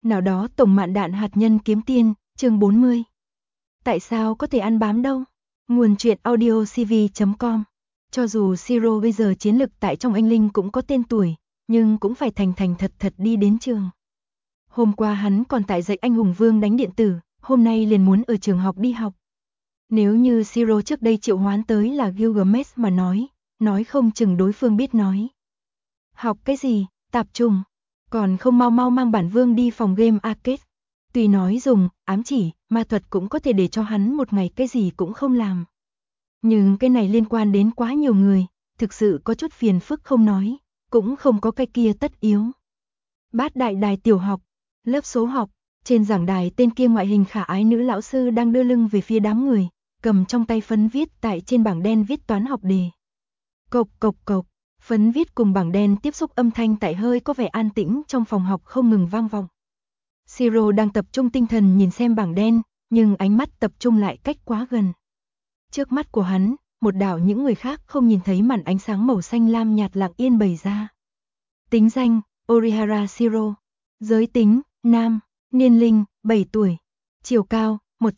Nào đó tổng mạn đạn hạt nhân kiếm tiên, chương 40. Tại sao có thể ăn bám đâu? Nguồn truyện audio cv.com. Cho dù Siro bây giờ chiến lực tại trong anh linh cũng có tên tuổi, nhưng cũng phải thành thật đi đến trường. Hôm qua hắn còn tại dạy anh hùng vương đánh điện tử, hôm nay liền muốn ở trường học đi học. Nếu như Siro trước đây triệu hoán tới là Gilgamesh mà nói không chừng đối phương biết nói. Học cái gì, tạp trùng, còn không mau mang bản vương đi phòng game arcade. Tuy nói dùng ám chỉ, ma thuật cũng có thể để cho hắn một ngày cái gì cũng không làm. Nhưng cái này liên quan đến quá nhiều người, thực sự có chút phiền phức không nói, cũng không có cái kia tất yếu. Bát đại đài tiểu học, lớp số học, trên giảng đài tên kia ngoại hình khả ái nữ lão sư đang đưa lưng về phía đám người, cầm trong tay phấn viết tại trên bảng đen viết toán học đề. Cộc cộc cộc, phấn viết cùng bảng đen tiếp xúc âm thanh tại hơi có vẻ an tĩnh trong phòng học không ngừng vang vọng. Siro đang tập trung tinh thần nhìn xem bảng đen, nhưng ánh mắt tập trung lại cách quá gần. Trước mắt của hắn, một đảo những người khác không nhìn thấy màn ánh sáng màu xanh lam nhạt lặng yên bày ra. Tính danh, Orihara Siro. Giới tính, nam, niên linh, 7 tuổi. Chiều cao,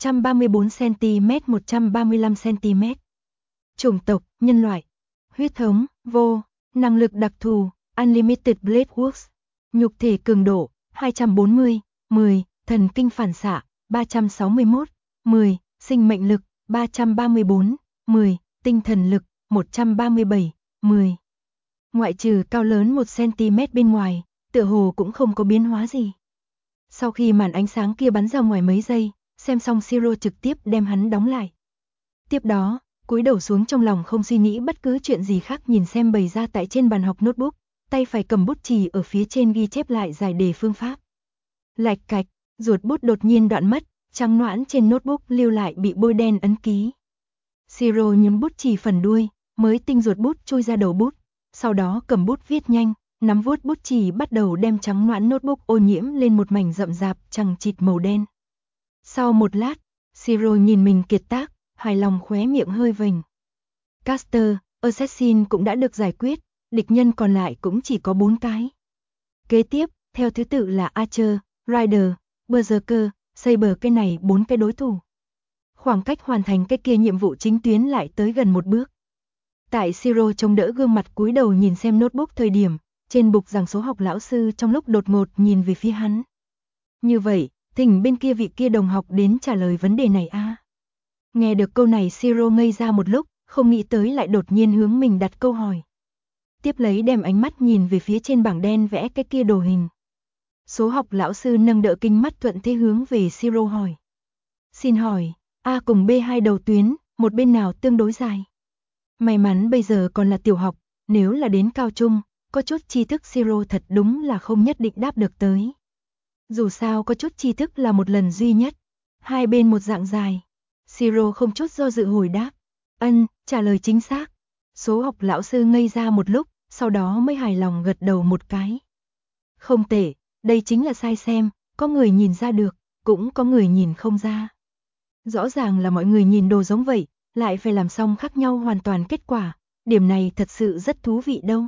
134cm 135cm. Chủng tộc, nhân loại. Huyết thống, vô. Năng lực đặc thù, Unlimited Blade Works. Nhục thể cường độ, 240, 10. Thần kinh phản xạ, 361, 10. Sinh mệnh lực, 334, 10. Tinh thần lực, 137, 10. Ngoại trừ cao lớn 1cm bên ngoài, tựa hồ cũng không có biến hóa gì. Sau khi màn ánh sáng kia bắn ra ngoài mấy giây, xem xong Siro trực tiếp đem hắn đóng lại. Tiếp đó, cúi đầu xuống trong lòng không suy nghĩ bất cứ chuyện gì khác nhìn xem bày ra tại trên bàn học notebook, tay phải cầm bút chì ở phía trên ghi chép lại giải đề phương pháp. Lạch cạch, ruột bút đột nhiên đoạn mất, trắng noãn trên notebook lưu lại bị bôi đen ấn ký. Siro nhấm bút chì phần đuôi, mới tinh ruột bút chui ra đầu bút, sau đó cầm bút viết nhanh, nắm vuốt bút chì bắt đầu đem trắng noãn notebook ô nhiễm lên một mảnh rậm rạp chằng chịt màu đen. Sau một lát, Siro nhìn mình kiệt tác, hài lòng khóe miệng hơi vểnh. Caster, Assassin cũng đã được giải quyết, địch nhân còn lại cũng chỉ có 4 cái. Kế tiếp, theo thứ tự là Archer, Rider, Berserker, Saber, cái này 4 cái đối thủ. Khoảng cách hoàn thành cái kia nhiệm vụ chính tuyến lại tới gần một bước. Tại Siro chống đỡ gương mặt cúi đầu nhìn xem notebook thời điểm, trên bục giảng số học lão sư trong lúc đột ngột nhìn về phía hắn. Như vậy, thỉnh bên kia vị kia đồng học đến trả lời vấn đề này a. Nghe được câu này Siro ngây ra một lúc, không nghĩ tới lại đột nhiên hướng mình đặt câu hỏi. Tiếp lấy đem ánh mắt nhìn về phía trên bảng đen vẽ cái kia đồ hình. Số học lão sư nâng đỡ kính mắt thuận thế hướng về Siro hỏi. Xin hỏi, A cùng B hai đầu tuyến, một bên nào tương đối dài? May mắn bây giờ còn là tiểu học, nếu là đến cao trung, có chút tri thức Siro thật đúng là không nhất định đáp được tới. Dù sao có chút tri thức là một lần duy nhất, hai bên một dạng dài. Siro không chút do dự hồi đáp. Trả lời chính xác. Số học lão sư ngây ra một lúc, sau đó mới hài lòng gật đầu một cái. Không tệ, đây chính là sai xem, có người nhìn ra được, cũng có người nhìn không ra. Rõ ràng là mọi người nhìn đồ giống vậy, lại phải làm xong khác nhau hoàn toàn kết quả, điểm này thật sự rất thú vị đâu.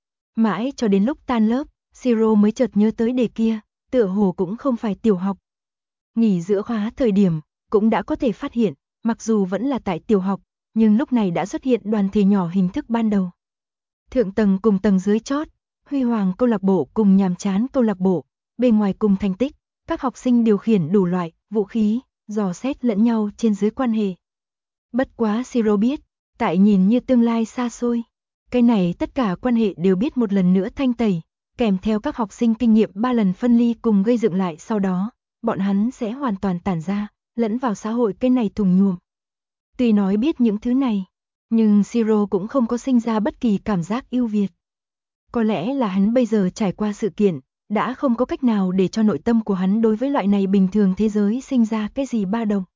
Mãi cho đến lúc tan lớp, Siro mới chợt nhớ tới đề kia, tựa hồ cũng không phải tiểu học. Nghỉ giữa khóa thời điểm, cũng đã có thể phát hiện, mặc dù vẫn là tại tiểu học, nhưng lúc này đã xuất hiện đoàn thể nhỏ hình thức ban đầu. Thượng tầng cùng tầng dưới chót, huy hoàng câu lạc bộ cùng nhàm chán câu lạc bộ, bên ngoài cùng thành tích, các học sinh điều khiển đủ loại, vũ khí, dò xét lẫn nhau trên dưới quan hệ. Bất quá Siro biết, tại nhìn như tương lai xa xôi, cái này tất cả quan hệ đều biết một lần nữa thanh tẩy, kèm theo các học sinh kinh nghiệm 3 lần phân ly cùng gây dựng lại sau đó, bọn hắn sẽ hoàn toàn tản ra, lẫn vào xã hội cái này thùng nhuộm. Tuy nói biết những thứ này, nhưng Siro cũng không có sinh ra bất kỳ cảm giác ưu việt. Có lẽ là hắn bây giờ trải qua sự kiện, đã không có cách nào để cho nội tâm của hắn đối với loại này bình thường thế giới sinh ra cái gì ba động.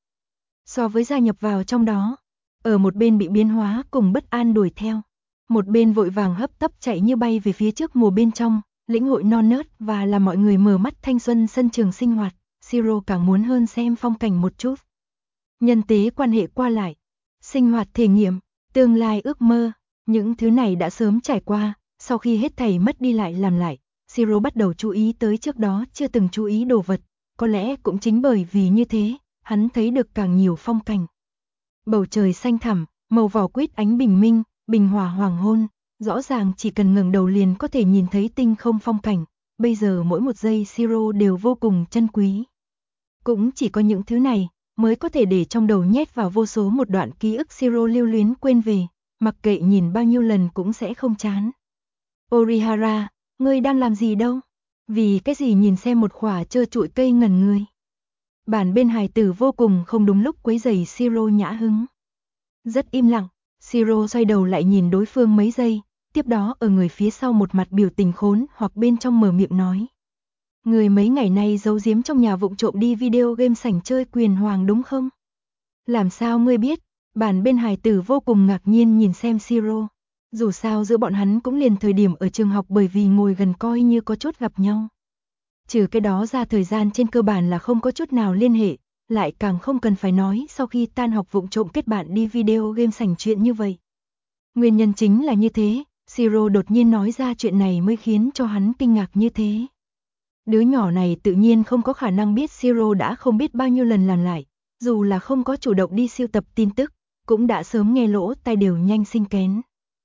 So với gia nhập vào trong đó, ở một bên bị biến hóa cùng bất an đuổi theo, một bên vội vàng hấp tấp chạy như bay về phía trước mùa bên trong, lĩnh hội non nớt và làm mọi người mở mắt thanh xuân sân trường sinh hoạt, Siro càng muốn hơn xem phong cảnh một chút. Nhân tế quan hệ qua lại, sinh hoạt thể nghiệm, tương lai ước mơ, những thứ này đã sớm trải qua, sau khi hết thảy mất đi lại làm lại, Siro bắt đầu chú ý tới trước đó chưa từng chú ý đồ vật, có lẽ cũng chính bởi vì như thế, hắn thấy được càng nhiều phong cảnh. Bầu trời xanh thẳm, màu vỏ quýt ánh bình minh, bình hòa hoàng hôn, rõ ràng chỉ cần ngẩng đầu liền có thể nhìn thấy tinh không phong cảnh, bây giờ mỗi một giây Siro đều vô cùng trân quý. Cũng chỉ có những thứ này mới có thể để trong đầu nhét vào vô số một đoạn ký ức Siro lưu luyến quên về, mặc kệ nhìn bao nhiêu lần cũng sẽ không chán. Orihara, ngươi đang làm gì đâu? Vì cái gì nhìn xem một khỏa trơ trụi cây ngẩn người? Bản bên hài tử vô cùng không đúng lúc quấy rầy Siro nhã hứng. Rất im lặng, Siro xoay đầu lại nhìn đối phương mấy giây, tiếp đó ở người phía sau một mặt biểu tình khốn hoặc bên trong mở miệng nói. Người mấy ngày nay giấu giếm trong nhà vụng trộm đi video game sảnh chơi quyền hoàng đúng không? Làm sao ngươi biết? Bản bên hài tử vô cùng ngạc nhiên nhìn xem Siro. Dù sao giữa bọn hắn cũng liền thời điểm ở trường học bởi vì ngồi gần coi như có chút gặp nhau. Trừ cái đó ra thời gian trên cơ bản là không có chút nào liên hệ, lại càng không cần phải nói sau khi tan học vụng trộm kết bạn đi video game sảnh chuyện như vậy. Nguyên nhân chính là như thế, Siro đột nhiên nói ra chuyện này mới khiến cho hắn kinh ngạc như thế. Đứa nhỏ này tự nhiên không có khả năng biết Siro đã không biết bao nhiêu lần làm lại, dù là không có chủ động đi siêu tập tin tức, cũng đã sớm nghe lỗ tai đều nhanh sinh kén.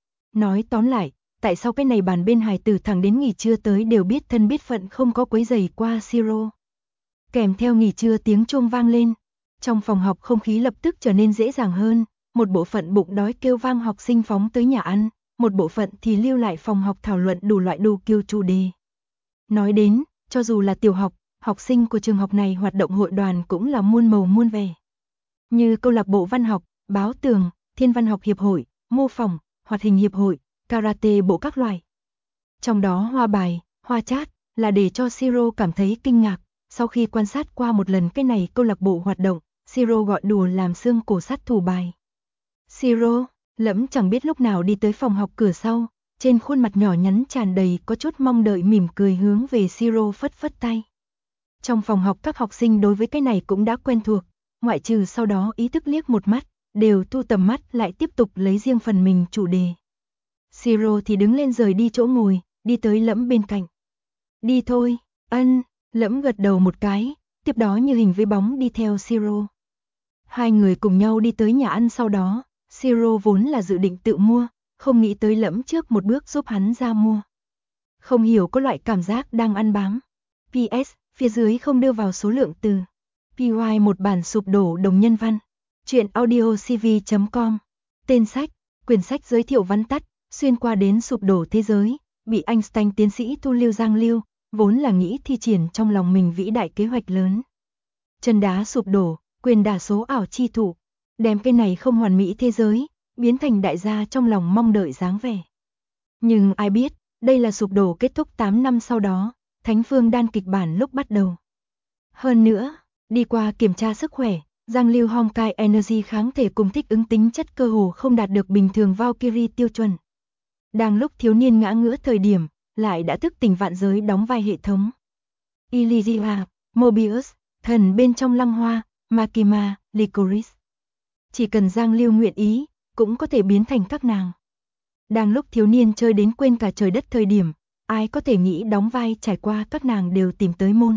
Nói tóm lại, tại sao cái này bàn bên hài tử thẳng đến nghỉ trưa tới đều biết thân biết phận không có quấy rầy qua Siro. Kèm theo nghỉ trưa tiếng chuông vang lên, trong phòng học không khí lập tức trở nên dễ dàng hơn, một bộ phận bụng đói kêu vang học sinh phóng tới nhà ăn, một bộ phận thì lưu lại phòng học thảo luận đủ loại đủ kiểu chủ đề. Nói đến, cho dù là tiểu học, học sinh của trường học này hoạt động hội đoàn cũng là muôn màu muôn vẻ. Như câu lạc bộ văn học, báo tường, thiên văn học hiệp hội, mô phỏng, hoạt hình hiệp hội, karate bộ các loại. Trong đó hoa bài, hoa chát là để cho Siro cảm thấy kinh ngạc, sau khi quan sát qua một lần cái này câu lạc bộ hoạt động, Siro gọi đùa làm xương cổ sát thủ bài. Siro, Lẫm chẳng biết lúc nào đi tới phòng học cửa sau, trên khuôn mặt nhỏ nhắn tràn đầy có chút mong đợi mỉm cười hướng về Siro phất phất tay. Trong phòng học các học sinh đối với cái này cũng đã quen thuộc, ngoại trừ sau đó ý thức liếc một mắt, đều thu tầm mắt lại tiếp tục lấy riêng phần mình chủ đề. Siro thì đứng lên rời đi chỗ ngồi, đi tới Lẫm bên cạnh. Đi thôi, ân, Lẫm gật đầu một cái, tiếp đó như hình với bóng đi theo Siro. Hai người cùng nhau đi tới nhà ăn sau đó, Siro vốn là dự định tự mua, không nghĩ tới Lẫm trước một bước giúp hắn ra mua. Không hiểu có loại cảm giác đang ăn bám. PS, phía dưới không đưa vào số lượng từ. PY một bản sụp đổ đồng nhân văn. Chuyện audiocv.com. Tên sách, quyển sách giới thiệu vắn tắt, xuyên qua đến sụp đổ thế giới, bị Einstein tiến sĩ Thu Lưu Giang Lưu, vốn là nghĩ thi triển trong lòng mình vĩ đại kế hoạch lớn. Chân đá sụp đổ, quyền đả số ảo chi thủ, đem cái này không hoàn mỹ thế giới, biến thành đại gia trong lòng mong đợi dáng vẻ. Nhưng ai biết, đây là sụp đổ kết thúc 8 năm sau đó, Thánh Phương Đan kịch bản lúc bắt đầu. Hơn nữa, đi qua kiểm tra sức khỏe, Giang Lưu Honkai Energy kháng thể cùng thích ứng tính chất cơ hồ không đạt được bình thường Valkyrie tiêu chuẩn. Đang lúc thiếu niên ngã ngửa thời điểm, lại đã thức tỉnh vạn giới đóng vai hệ thống. Elysia, Mobius, thần bên trong lăng hoa, Makima, Licorice. Chỉ cần Giang Lưu nguyện ý, cũng có thể biến thành các nàng. Đang lúc thiếu niên chơi đến quên cả trời đất thời điểm, ai có thể nghĩ đóng vai trải qua các nàng đều tìm tới môn.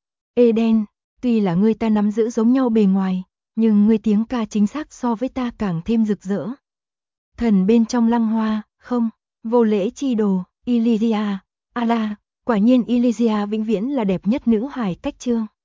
Eden, tuy là ngươi ta nắm giữ giống nhau bề ngoài, nhưng ngươi tiếng ca chính xác so với ta càng thêm rực rỡ. Thần bên trong lăng hoa, không, vô lễ chi đồ, Elysia, Ala, quả nhiên Elysia vĩnh viễn là đẹp nhất nữ hài cách chương.